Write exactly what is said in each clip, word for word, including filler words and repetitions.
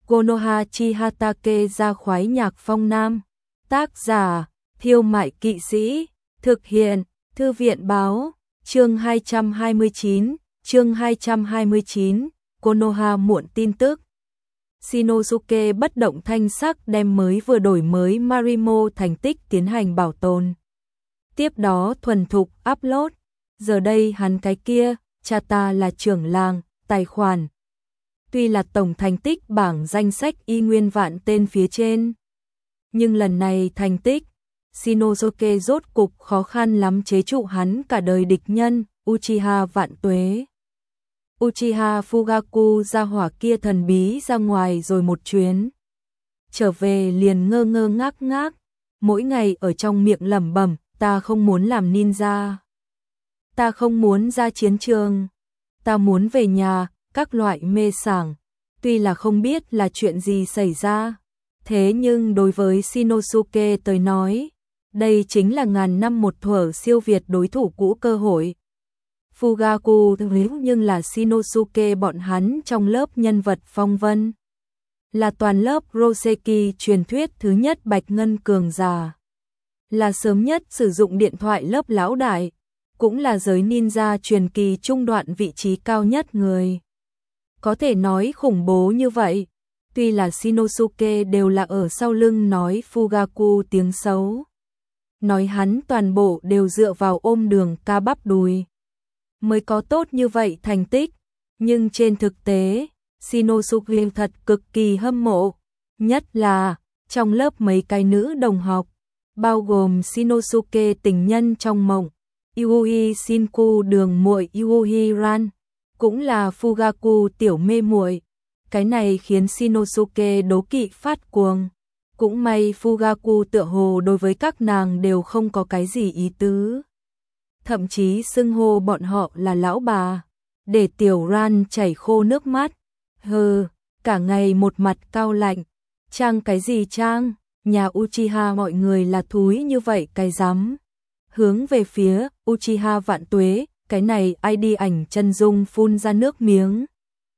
Konoha Chihatake ra khoái nhạc phong nam. Tác giả, Thiêu Mại Kỵ Sĩ. Thực hiện, Thư viện báo. Chương hai trăm hai mươi chín, chương hai trăm hai mươi chín, Konoha muộn tin tức. Shinosuke bất động thanh sắc đem mới vừa đổi mới Marimo thành tích tiến hành bảo tồn. Tiếp đó thuần thục upload. Giờ đây hắn cái kia, cha ta là trưởng làng, tài khoản. Tuy là tổng thành tích bảng danh sách y nguyên vạn tên phía trên. Nhưng lần này thành tích, Shinosuke rốt cục khó khăn lắm chế trụ hắn cả đời địch nhân, Uchiha Vạn Tuế. Uchiha Fugaku ra hỏa kia thần bí ra ngoài rồi một chuyến. Trở về liền ngơ ngơ ngác ngác, mỗi ngày ở trong miệng lẩm bẩm, ta không muốn làm ninja. Ta không muốn ra chiến trường. Ta muốn về nhà, các loại mê sảng. Tuy là không biết là chuyện gì xảy ra. Thế nhưng đối với Shinosuke tới nói, đây chính là ngàn năm một thuở siêu việt đối thủ cũ cơ hội. Fugaku nhưng là Shinosuke bọn hắn trong lớp nhân vật phong vân. Là toàn lớp Roseki truyền thuyết thứ nhất bạch ngân cường giả. Là sớm nhất sử dụng điện thoại lớp lão đại. Cũng là giới ninja truyền kỳ trung đoạn vị trí cao nhất người. Có thể nói khủng bố như vậy. Tuy là Shinosuke đều là ở sau lưng nói Fugaku tiếng xấu. Nói hắn toàn bộ đều dựa vào ôm đường ca bắp đùi mới có tốt như vậy thành tích. Nhưng trên thực tế, Shinosuke thật cực kỳ hâm mộ. Nhất là, trong lớp mấy cái nữ đồng học, bao gồm Shinosuke tình nhân trong mộng, Yui Shinku đường muội Yui Ran, cũng là Fugaku tiểu mê muội. Cái này khiến Shinosuke đố kỵ phát cuồng. Cũng may Fugaku tựa hồ đối với các nàng đều không có cái gì ý tứ. Thậm chí xưng hô bọn họ là lão bà, để tiểu Ran chảy khô nước mắt. Hừ, cả ngày một mặt cao lạnh. Trang cái gì trang, nhà Uchiha mọi người là thúi như vậy cái rắm. Hướng về phía Uchiha Vạn Tuế, cái này ai đi ảnh chân dung phun ra nước miếng.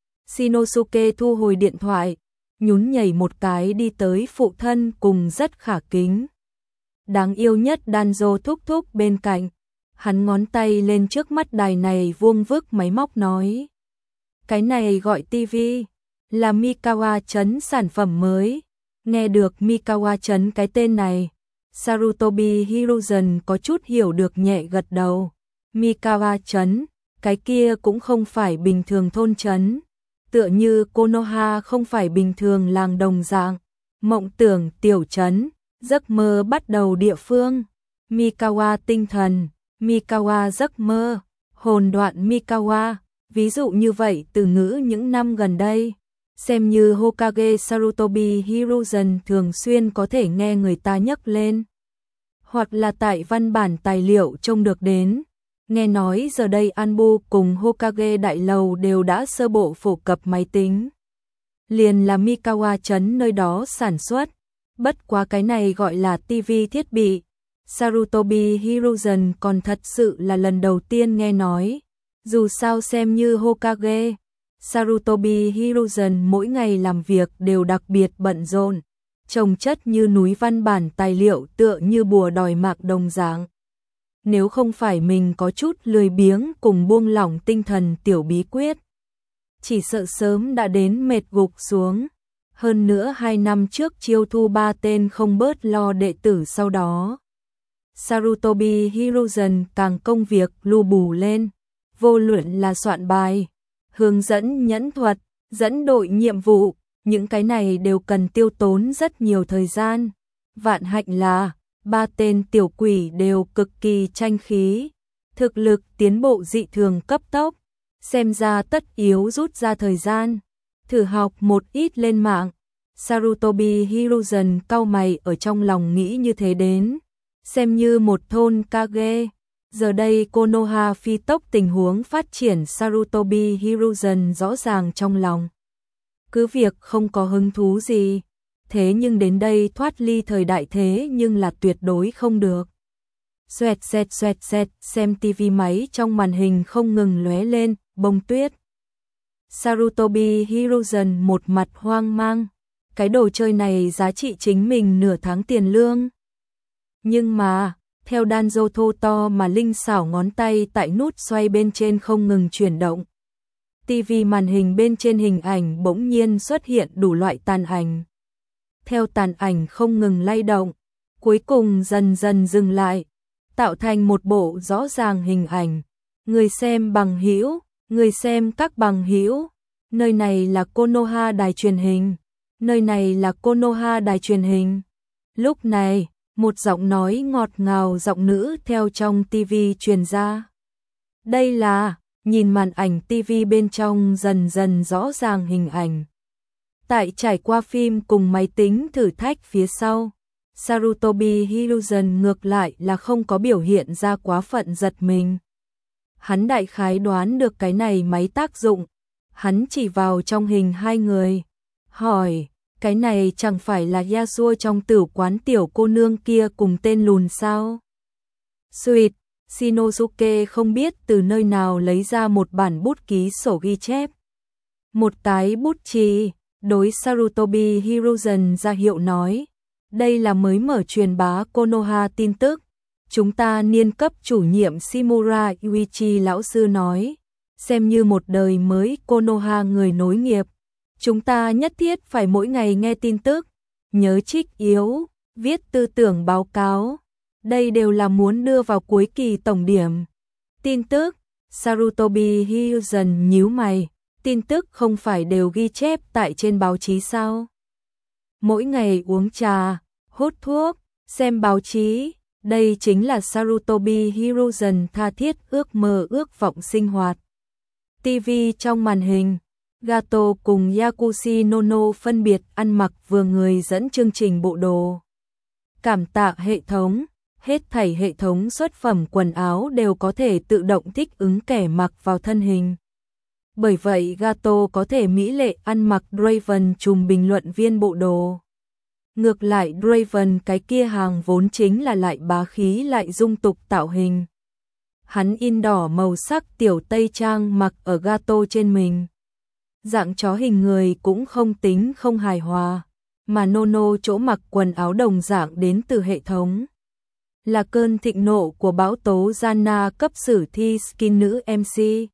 Shinosuke thu hồi điện thoại, nhún nhảy một cái đi tới phụ thân cùng rất khả kính. Đáng yêu nhất Danzo thúc thúc bên cạnh, hắn ngón tay lên trước mắt đài này vuông vức máy móc nói. Cái này gọi tivi, là Mikawa Trấn sản phẩm mới. Nghe được Mikawa Trấn cái tên này, Sarutobi Hiruzen có chút hiểu được nhẹ gật đầu. Mikawa Trấn, cái kia cũng không phải bình thường thôn trấn. Tựa như Konoha không phải bình thường làng đồng dạng, mộng tưởng tiểu trấn, giấc mơ bắt đầu địa phương. Mikawa tinh thần, Mikawa giấc mơ, hồn đoạn Mikawa, ví dụ như vậy từ ngữ những năm gần đây, xem như Hokage Sarutobi Hiruzen thường xuyên có thể nghe người ta nhắc lên. Hoặc là tại văn bản tài liệu trông được đến. Nghe nói giờ đây Anbu cùng Hokage Đại Lầu đều đã sơ bộ phổ cập máy tính. Liền là Mikawa Trấn nơi đó sản xuất. Bất quá cái này gọi là tivi thiết bị. Sarutobi Hiruzen còn thật sự là lần đầu tiên nghe nói. Dù sao xem như Hokage, Sarutobi Hiruzen mỗi ngày làm việc đều đặc biệt bận rộn. Chồng chất như núi văn bản tài liệu tựa như bùa đòi mạng đồng dạng. Nếu không phải mình có chút lười biếng cùng buông lỏng tinh thần tiểu bí quyết, chỉ sợ sớm đã đến mệt gục xuống. Hơn nữa hai năm trước chiêu thu ba tên không bớt lo đệ tử sau đó. Sarutobi Hiruzen càng công việc lu bù lên, vô luận là soạn bài, hướng dẫn nhẫn thuật, dẫn đội nhiệm vụ, những cái này đều cần tiêu tốn rất nhiều thời gian. Vạn hạnh là ba tên tiểu quỷ đều cực kỳ tranh khí, thực lực tiến bộ dị thường cấp tốc, xem ra tất yếu rút ra thời gian, thử học một ít lên mạng. Sarutobi Hiruzen cau mày ở trong lòng nghĩ như thế đến, xem như một thôn Kage. Giờ đây Konoha phi tốc tình huống phát triển Sarutobi Hiruzen rõ ràng trong lòng. Cứ việc không có hứng thú gì. Thế nhưng đến đây thoát ly thời đại thế nhưng là tuyệt đối không được. Xoẹt xẹt xoẹt xẹt, xem tivi máy trong màn hình không ngừng lóe lên, bông tuyết. Sarutobi Hiruzen một mặt hoang mang, cái đồ chơi này giá trị chính mình nửa tháng tiền lương. Nhưng mà, theo Danzo thô to mà linh xảo ngón tay tại nút xoay bên trên không ngừng chuyển động. ti vi màn hình bên trên hình ảnh bỗng nhiên xuất hiện đủ loại tàn ảnh. Theo tàn ảnh không ngừng lay động, cuối cùng dần dần dừng lại, tạo thành một bộ rõ ràng hình ảnh. Người xem bằng hữu, người xem các bằng hữu, nơi này là Konoha đài truyền hình, nơi này là Konoha đài truyền hình. Lúc này, một giọng nói ngọt ngào giọng nữ theo trong ti vi truyền ra. Đây là, nhìn màn ảnh ti vi bên trong dần dần rõ ràng hình ảnh. Tại trải qua phim cùng máy tính thử thách phía sau, Sarutobi Hiruzen ngược lại là không có biểu hiện ra quá phận giật mình. Hắn đại khái đoán được cái này máy tác dụng, hắn chỉ vào trong hình hai người, hỏi, cái này chẳng phải là Yasuo trong tử quán tiểu cô nương kia cùng tên lùn sao? Sweet, Shinosuke không biết từ nơi nào lấy ra một bản bút ký sổ ghi chép. Một cái bút chì, đối Sarutobi Hiruzen ra hiệu nói, đây là mới mở truyền bá Konoha tin tức. Chúng ta niên cấp chủ nhiệm Shimura Yuichi lão sư nói, xem như một đời mới Konoha người nối nghiệp. Chúng ta nhất thiết phải mỗi ngày nghe tin tức, nhớ trích yếu, viết tư tưởng báo cáo. Đây đều là muốn đưa vào cuối kỳ tổng điểm. Tin tức, Sarutobi Hiruzen nhíu mày, tin tức không phải đều ghi chép tại trên báo chí sao? Mỗi ngày uống trà, hút thuốc, xem báo chí, đây chính là Sarutobi Hiruzen tha thiết ước mơ ước vọng sinh hoạt. ti vi trong màn hình, Gato cùng Yakushi Nono phân biệt ăn mặc vừa người dẫn chương trình bộ đồ. Cảm tạ hệ thống, hết thảy hệ thống xuất phẩm quần áo đều có thể tự động thích ứng kẻ mặc vào thân hình. Bởi vậy Gato có thể mỹ lệ ăn mặc Draven trùm bình luận viên bộ đồ. Ngược lại Draven cái kia hàng vốn chính là lại bá khí lại dung tục tạo hình. Hắn in đỏ màu sắc tiểu tây trang mặc ở Gato trên mình. Dạng chó hình người cũng không tính không hài hòa, mà Nono chỗ mặc quần áo đồng dạng đến từ hệ thống. Là cơn thịnh nộ của bão tố Janna cấp sử thi skin nữ em xê.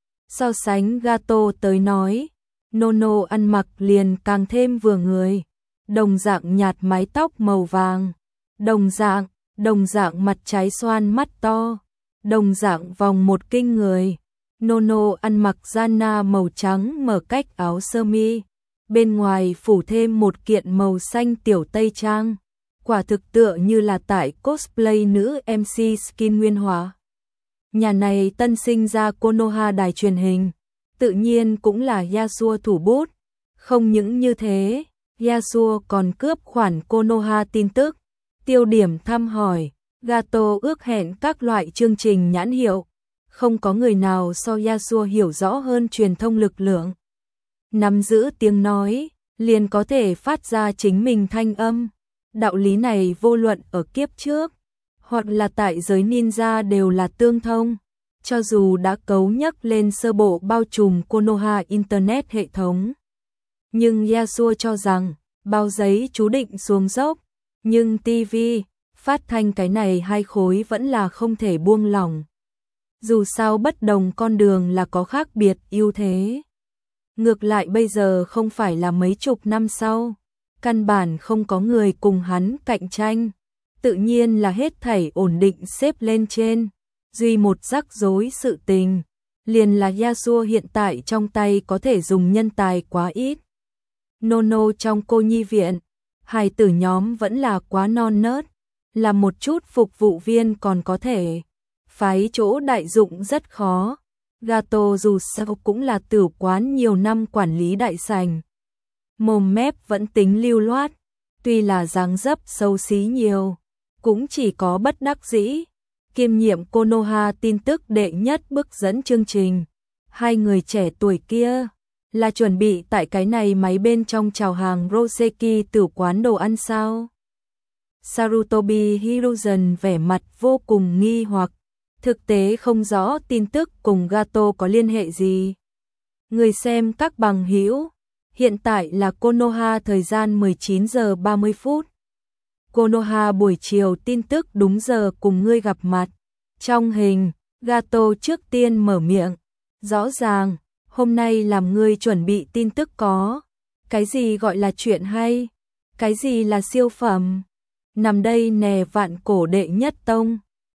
So sánh Gato tới nói, Nono ăn mặc liền càng thêm vừa người. Đồng dạng nhạt mái tóc màu vàng, đồng dạng, đồng dạng mặt trái xoan mắt to, đồng dạng vòng một kinh người. Nono ăn mặc Janna màu trắng mở cách áo sơ mi, bên ngoài phủ thêm một kiện màu xanh tiểu tây trang, quả thực tựa như là tại cosplay nữ em xê skin nguyên hóa. Nhà này tân sinh ra Konoha đài truyền hình, tự nhiên cũng là Yasuo thủ bút, không những như thế, Yasuo còn cướp khoản Konoha tin tức, tiêu điểm thăm hỏi, Gato ước hẹn các loại chương trình nhãn hiệu. Không có người nào so Yasuo hiểu rõ hơn truyền thông lực lượng. Nắm giữ tiếng nói, liền có thể phát ra chính mình thanh âm. Đạo lý này vô luận ở kiếp trước, hoặc là tại giới ninja đều là tương thông. Cho dù đã cấu nhắc lên sơ bộ bao trùm Konoha Internet hệ thống. Nhưng Yasuo cho rằng, bao giấy chú định xuống dốc. Nhưng ti vi, phát thanh cái này hai khối vẫn là không thể buông lỏng. Dù sao bất đồng con đường là có khác biệt ưu thế. Ngược lại bây giờ không phải là mấy chục năm sau, căn bản không có người cùng hắn cạnh tranh, tự nhiên là hết thảy ổn định xếp lên trên, duy một rắc rối sự tình, liền là Yasuo hiện tại trong tay có thể dùng nhân tài quá ít. Nono trong cô nhi viện, hài tử nhóm vẫn là quá non nớt, là một chút phục vụ viên còn có thể. Phái chỗ đại dụng rất khó. Gato dù sao cũng là tử quán nhiều năm quản lý đại sảnh. Mồm mép vẫn tính lưu loát, tuy là dáng dấp xấu xí nhiều, cũng chỉ có bất đắc dĩ. Kiêm nhiệm Konoha tin tức đệ nhất bước dẫn chương trình. Hai người trẻ tuổi kia là chuẩn bị tại cái này máy bên trong chào hàng Roseki tử quán đồ ăn sao? Sarutobi Hiruzen vẻ mặt vô cùng nghi hoặc. Thực tế không rõ tin tức cùng Gato có liên hệ gì. Người xem các bằng hữu, Hiện tại là Konoha, thời gian mười chín giờ ba mươi phút. Konoha buổi chiều, tin tức đúng giờ cùng ngươi gặp mặt. Trong hình, Gato trước tiên mở miệng. Rõ ràng, hôm nay làm ngươi chuẩn bị tin tức có. Cái gì gọi là chuyện hay? Cái gì là siêu phẩm? Nằm đây nè, vạn cổ đệ nhất tông.